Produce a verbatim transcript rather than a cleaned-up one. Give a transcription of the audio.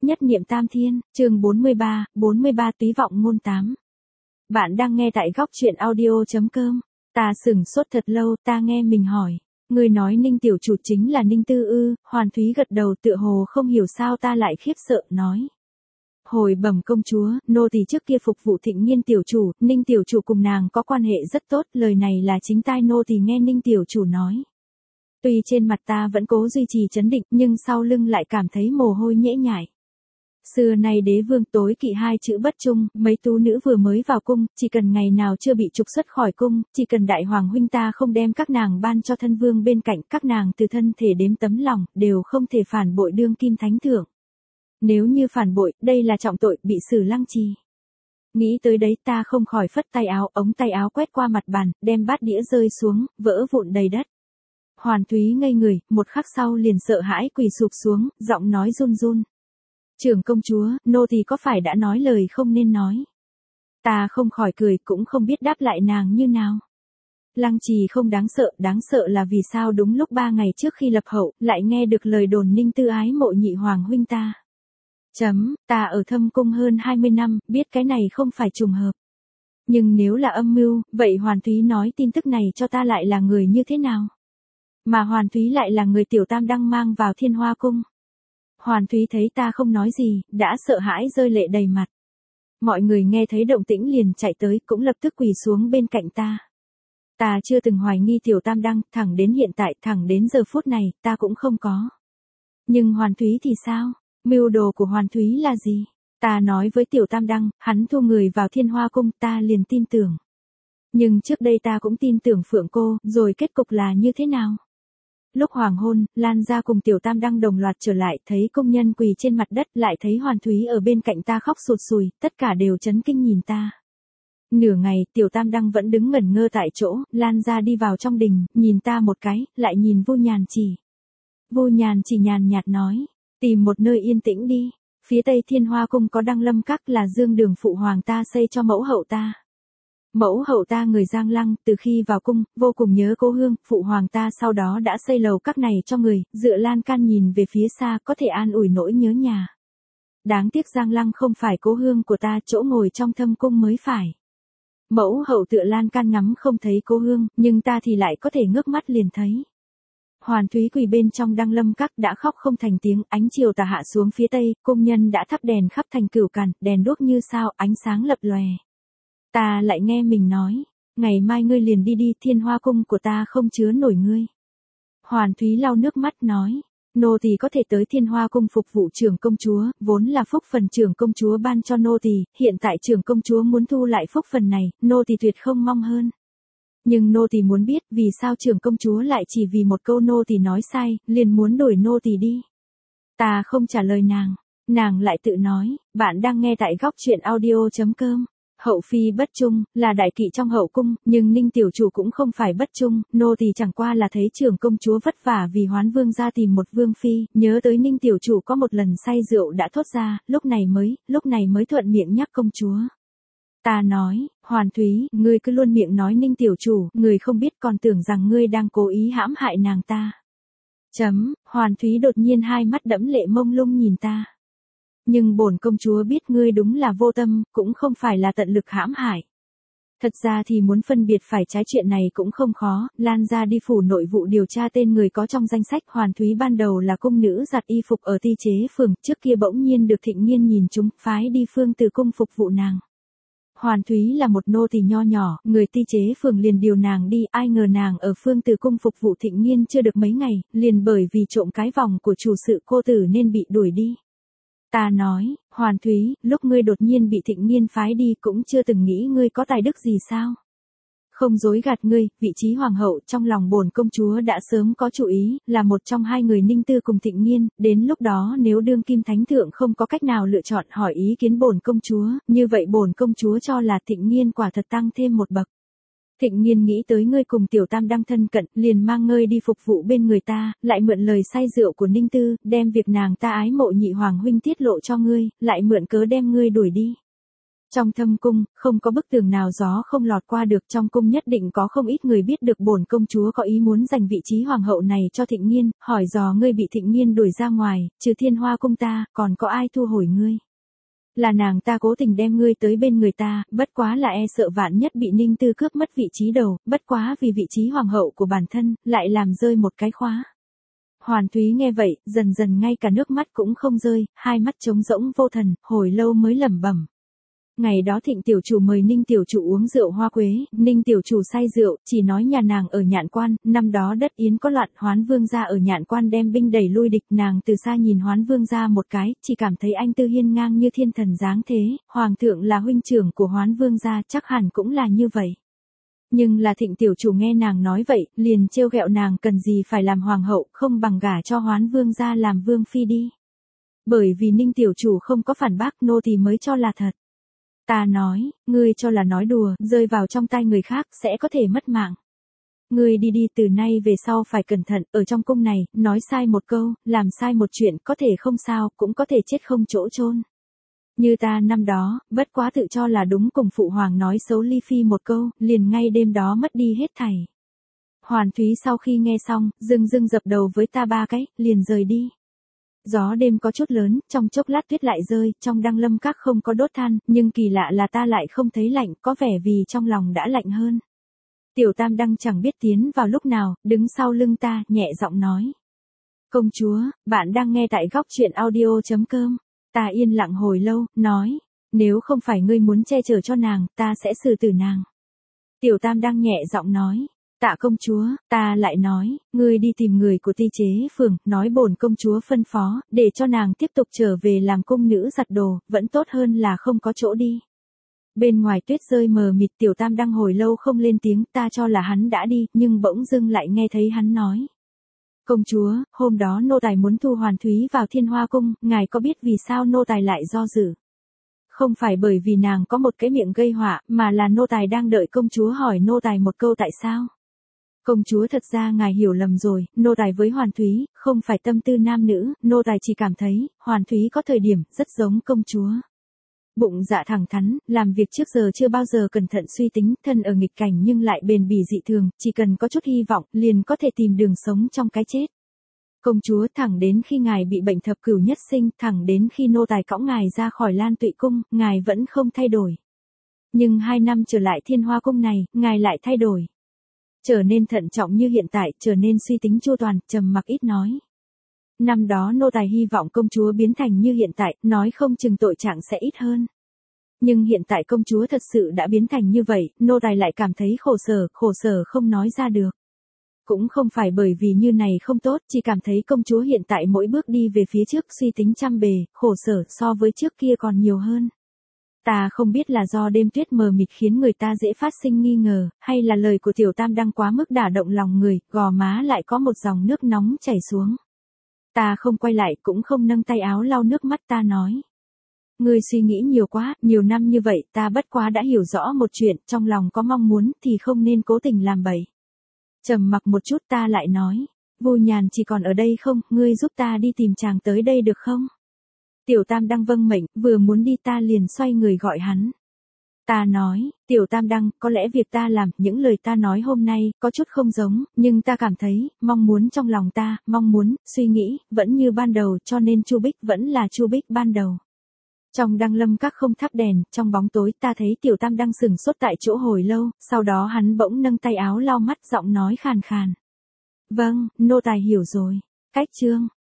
Nhất niệm tam thiên, chương bốn mươi ba, bốn mươi ba túy vọng ngôn tám. Bạn đang nghe tại góc truyện audio.com. Ta sửng sốt thật lâu, ta nghe mình hỏi. Người nói Ninh tiểu chủ chính là Ninh Tư ư? Hoàn Thúy gật đầu tựa hồ không hiểu sao ta lại khiếp sợ, nói. Hồi bẩm công chúa, nô tỳ trước kia phục vụ Thịnh Nghiên tiểu chủ, Ninh tiểu chủ cùng nàng có quan hệ rất tốt, lời này là chính tai nô tỳ nghe Ninh tiểu chủ nói. Tuy trên mặt ta vẫn cố duy trì trấn định, nhưng sau lưng lại cảm thấy mồ hôi nhễ nhại. Xưa nay đế vương tối kỵ hai chữ bất trung, mấy tú nữ vừa mới vào cung, chỉ cần ngày nào chưa bị trục xuất khỏi cung, chỉ cần đại hoàng huynh ta không đem các nàng ban cho thân vương bên cạnh, các nàng từ thân thể đếm tấm lòng, đều không thể phản bội đương kim thánh thượng. Nếu như phản bội, đây là trọng tội, bị xử lăng trì. Nghĩ tới đấy ta không khỏi phất tay áo, ống tay áo quét qua mặt bàn, đem bát đĩa rơi xuống, vỡ vụn đầy đất. Hoàn Thúy ngây người, một khắc sau liền sợ hãi quỳ sụp xuống, giọng nói run run. Trưởng công chúa, nô tỳ có phải đã nói lời không nên nói? Ta không khỏi cười, cũng không biết đáp lại nàng như nào. Lăng trì không đáng sợ, đáng sợ là vì sao đúng lúc ba ngày trước khi lập hậu, lại nghe được lời đồn Ninh Tư ái mộ nhị hoàng huynh ta. Chấm, ta ở thâm cung hơn hai mươi năm, biết cái này không phải trùng hợp. Nhưng nếu là âm mưu, vậy Hoàn Thúy nói tin tức này cho ta lại là người như thế nào? Mà Hoàn Thúy lại là người tiểu tam đăng mang vào Thiên Hoa cung. Hoàn Thúy thấy ta không nói gì, đã sợ hãi rơi lệ đầy mặt. Mọi người nghe thấy động tĩnh liền chạy tới, cũng lập tức quỳ xuống bên cạnh ta. Ta chưa từng hoài nghi tiểu tam đăng, thẳng đến hiện tại, thẳng đến giờ phút này, ta cũng không có. Nhưng Hoàn Thúy thì sao? Mưu đồ của Hoàn Thúy là gì? Ta nói với tiểu tam đăng, hắn thu người vào Thiên Hoa cung, ta liền tin tưởng. Nhưng trước đây ta cũng tin tưởng Phượng cô, rồi kết cục là như thế nào? Lúc hoàng hôn, Lan gia cùng tiểu tam đăng đồng loạt trở lại, thấy công nhân quỳ trên mặt đất, lại thấy Hoàn Thúy ở bên cạnh ta khóc sụt sùi, tất cả đều chấn kinh nhìn ta. Nửa ngày, tiểu tam đăng vẫn đứng ngẩn ngơ tại chỗ, Lan gia đi vào trong đình, nhìn ta một cái, lại nhìn Vu Nhàn Chỉ. Vu Nhàn Chỉ nhàn nhạt nói, tìm một nơi yên tĩnh đi, phía tây Thiên Hoa cung có Đăng Lâm Các là dương đường phụ hoàng ta xây cho mẫu hậu ta. Mẫu hậu ta người Giang Lăng, từ khi vào cung, vô cùng nhớ cố hương, phụ hoàng ta sau đó đã xây lầu các này cho người, dựa lan can nhìn về phía xa có thể an ủi nỗi nhớ nhà. Đáng tiếc Giang Lăng không phải cố hương của ta, chỗ ngồi trong thâm cung mới phải. Mẫu hậu tựa lan can ngắm không thấy cố hương, nhưng ta thì lại có thể ngước mắt liền thấy. Hoàn Thúy quỳ bên trong Đăng Lâm Các đã khóc không thành tiếng, ánh chiều tà hạ xuống phía tây, cung nhân đã thắp đèn khắp thành cửu càn, đèn đuốc như sao, ánh sáng lập lòe. Ta lại nghe mình nói, ngày mai ngươi liền đi đi, Thiên Hoa cung của ta không chứa nổi ngươi. Hoàn Thúy lau nước mắt nói, nô tỳ có thể tới Thiên Hoa cung phục vụ trưởng công chúa, vốn là phúc phần trưởng công chúa ban cho nô tỳ, hiện tại trưởng công chúa muốn thu lại phúc phần này, nô tỳ tuyệt không mong hơn. Nhưng nô tỳ muốn biết vì sao trưởng công chúa lại chỉ vì một câu nô tỳ nói sai, liền muốn đuổi nô tỳ đi. Ta không trả lời nàng, nàng lại tự nói, bạn đang nghe tại góc truyện audio.com. Hậu phi bất trung, là đại kỵ trong hậu cung, nhưng Ninh tiểu chủ cũng không phải bất trung, nô tỳ chẳng qua là thấy trưởng công chúa vất vả vì Hoán vương ra tìm một vương phi, nhớ tới Ninh tiểu chủ có một lần say rượu đã thốt ra, lúc này mới, lúc này mới thuận miệng nhắc công chúa. Ta nói, Hoàn Thúy, ngươi cứ luôn miệng nói Ninh tiểu chủ, người không biết còn tưởng rằng ngươi đang cố ý hãm hại nàng ta. Chấm, Hoàn Thúy đột nhiên hai mắt đẫm lệ mông lung nhìn ta. Nhưng bổn công chúa biết ngươi đúng là vô tâm, cũng không phải là tận lực hãm hại. Thật ra thì muốn phân biệt phải trái chuyện này cũng không khó, Lan gia đi phủ nội vụ điều tra tên người có trong danh sách. Hoàn Thúy ban đầu là cung nữ giặt y phục ở Ti Chế phường, trước kia bỗng nhiên được Thịnh Nghiên nhìn chúng, phái đi Phương Từ cung phục vụ nàng. Hoàn Thúy là một nô tỳ nho nhỏ, người Ti Chế phường liền điều nàng đi, ai ngờ nàng ở Phương Từ cung phục vụ Thịnh Nghiên chưa được mấy ngày, liền bởi vì trộm cái vòng của chủ sự cô tử nên bị đuổi đi. Ta nói, Hoàn Thúy, lúc ngươi đột nhiên bị Thịnh Nghiên phái đi cũng chưa từng nghĩ ngươi có tài đức gì sao? Không dối gạt ngươi, vị trí hoàng hậu trong lòng bổn công chúa đã sớm có chủ ý, là một trong hai người Ninh Tư cùng Thịnh Nghiên, đến lúc đó nếu đương kim thánh thượng không có cách nào lựa chọn hỏi ý kiến bổn công chúa, như vậy bổn công chúa cho là Thịnh Nghiên quả thật tăng thêm một bậc. Thịnh Nghiên nghĩ tới ngươi cùng tiểu tam đăng thân cận, liền mang ngươi đi phục vụ bên người ta, lại mượn lời say rượu của Ninh Tư, đem việc nàng ta ái mộ nhị hoàng huynh tiết lộ cho ngươi, lại mượn cớ đem ngươi đuổi đi. Trong thâm cung, không có bức tường nào gió không lọt qua được, trong cung nhất định có không ít người biết được bổn công chúa có ý muốn giành vị trí hoàng hậu này cho Thịnh Nghiên, hỏi dò ngươi bị Thịnh Nghiên đuổi ra ngoài, trừ Thiên Hoa cung ta, còn có ai thu hồi ngươi? Là nàng ta cố tình đem ngươi tới bên người ta, bất quá là e sợ vạn nhất bị Ninh Tư cướp mất vị trí đầu, bất quá vì vị trí hoàng hậu của bản thân, lại làm rơi một cái khóa. Hoàn Thúy nghe vậy, dần dần ngay cả nước mắt cũng không rơi, hai mắt trống rỗng vô thần, hồi lâu mới lẩm bẩm. Ngày đó Thịnh tiểu chủ mời Ninh tiểu chủ uống rượu hoa quế, Ninh tiểu chủ say rượu, chỉ nói nhà nàng ở Nhạn Quan, năm đó đất Yến có loạn, Hoán Vương gia ở Nhạn Quan đem binh đẩy lui địch, nàng từ xa nhìn Hoán Vương gia một cái, chỉ cảm thấy anh tư hiên ngang như thiên thần dáng thế, hoàng thượng là huynh trưởng của Hoán Vương gia, chắc hẳn cũng là như vậy. Nhưng là Thịnh tiểu chủ nghe nàng nói vậy, liền trêu ghẹo nàng cần gì phải làm hoàng hậu, không bằng gả cho Hoán Vương gia làm vương phi đi. Bởi vì Ninh tiểu chủ không có phản bác, nô tỳ mới cho là thật. Ta nói, ngươi cho là nói đùa, rơi vào trong tay người khác, sẽ có thể mất mạng. Ngươi đi đi, từ nay về sau phải cẩn thận, ở trong cung này, nói sai một câu, làm sai một chuyện, có thể không sao, cũng có thể chết không chỗ chôn. Như ta năm đó, bất quá tự cho là đúng, cùng phụ hoàng nói xấu Ly Phi một câu, liền ngay đêm đó mất đi hết thảy. Hoàn Thúy sau khi nghe xong, dưng dưng dập đầu với ta ba cái, liền rời đi. Gió đêm có chút lớn, trong chốc lát tuyết lại rơi, trong Đăng Lâm Các không có đốt than, nhưng kỳ lạ là ta lại không thấy lạnh, có vẻ vì trong lòng đã lạnh hơn. Tiểu Tam Đăng chẳng biết tiến vào lúc nào, đứng sau lưng ta, nhẹ giọng nói. Công chúa, bạn đang nghe tại góc truyện audio chấm com. Ta yên lặng hồi lâu, nói, nếu không phải ngươi muốn che chở cho nàng, ta sẽ xử tử nàng. Tiểu Tam Đăng nhẹ giọng nói. Tạ công chúa, ta lại nói, ngươi đi tìm người của Ti Chế Phường, nói bổn công chúa phân phó, để cho nàng tiếp tục trở về làm cung nữ giặt đồ, vẫn tốt hơn là không có chỗ đi. Bên ngoài tuyết rơi mờ mịt, Tiểu Tam Đăng hồi lâu không lên tiếng, ta cho là hắn đã đi, nhưng bỗng dưng lại nghe thấy hắn nói. Công chúa, hôm đó nô tài muốn thu Hoàn Thúy vào Thiên Hoa cung, ngài có biết vì sao nô tài lại do dự? Không phải bởi vì nàng có một cái miệng gây họa, mà là nô tài đang đợi công chúa hỏi nô tài một câu tại sao? Công chúa, thật ra ngài hiểu lầm rồi, nô tài với Hoàn Thúy, không phải tâm tư nam nữ, nô tài chỉ cảm thấy, Hoàn Thúy có thời điểm, rất giống công chúa. Bụng dạ thẳng thắn, làm việc trước giờ chưa bao giờ cẩn thận suy tính, thân ở nghịch cảnh nhưng lại bền bỉ dị thường, chỉ cần có chút hy vọng, liền có thể tìm đường sống trong cái chết. Công chúa, thẳng đến khi ngài bị bệnh thập cửu nhất sinh, thẳng đến khi nô tài cõng ngài ra khỏi Lan Tụy cung, ngài vẫn không thay đổi. Nhưng hai năm trở lại Thiên Hoa cung này, ngài lại thay đổi. Trở nên thận trọng như hiện tại, trở nên suy tính chu toàn, trầm mặc ít nói. Năm đó nô tài hy vọng công chúa biến thành như hiện tại, nói không chừng tội trạng sẽ ít hơn. Nhưng hiện tại công chúa thật sự đã biến thành như vậy, nô tài lại cảm thấy khổ sở, khổ sở không nói ra được. Cũng không phải bởi vì như này không tốt, chỉ cảm thấy công chúa hiện tại mỗi bước đi về phía trước suy tính trăm bề, khổ sở so với trước kia còn nhiều hơn. Ta không biết là do đêm tuyết mờ mịt khiến người ta dễ phát sinh nghi ngờ, hay là lời của Tiểu Tam Đăng quá mức đả động lòng người, gò má lại có một dòng nước nóng chảy xuống. Ta không quay lại, cũng không nâng tay áo lau nước mắt, ta nói. Ngươi suy nghĩ nhiều quá, nhiều năm như vậy, ta bất quá đã hiểu rõ một chuyện, trong lòng có mong muốn thì không nên cố tình làm bậy. Trầm mặc một chút, ta lại nói, Vu Nhàn chỉ còn ở đây không, ngươi giúp ta đi tìm chàng tới đây được không? Tiểu Tam Đăng vâng mệnh, vừa muốn đi ta liền xoay người gọi hắn. Ta nói, Tiểu Tam Đăng, có lẽ việc ta làm, những lời ta nói hôm nay, có chút không giống, nhưng ta cảm thấy, mong muốn trong lòng ta, mong muốn, suy nghĩ, vẫn như ban đầu, cho nên Chu Bích vẫn là Chu Bích ban đầu. Trong Đăng Lâm Các không thắp đèn, trong bóng tối ta thấy Tiểu Tam Đăng sừng sốt tại chỗ hồi lâu, sau đó hắn bỗng nâng tay áo lau mắt, giọng nói khàn khàn. Vâng, nô tài hiểu rồi. Cách chương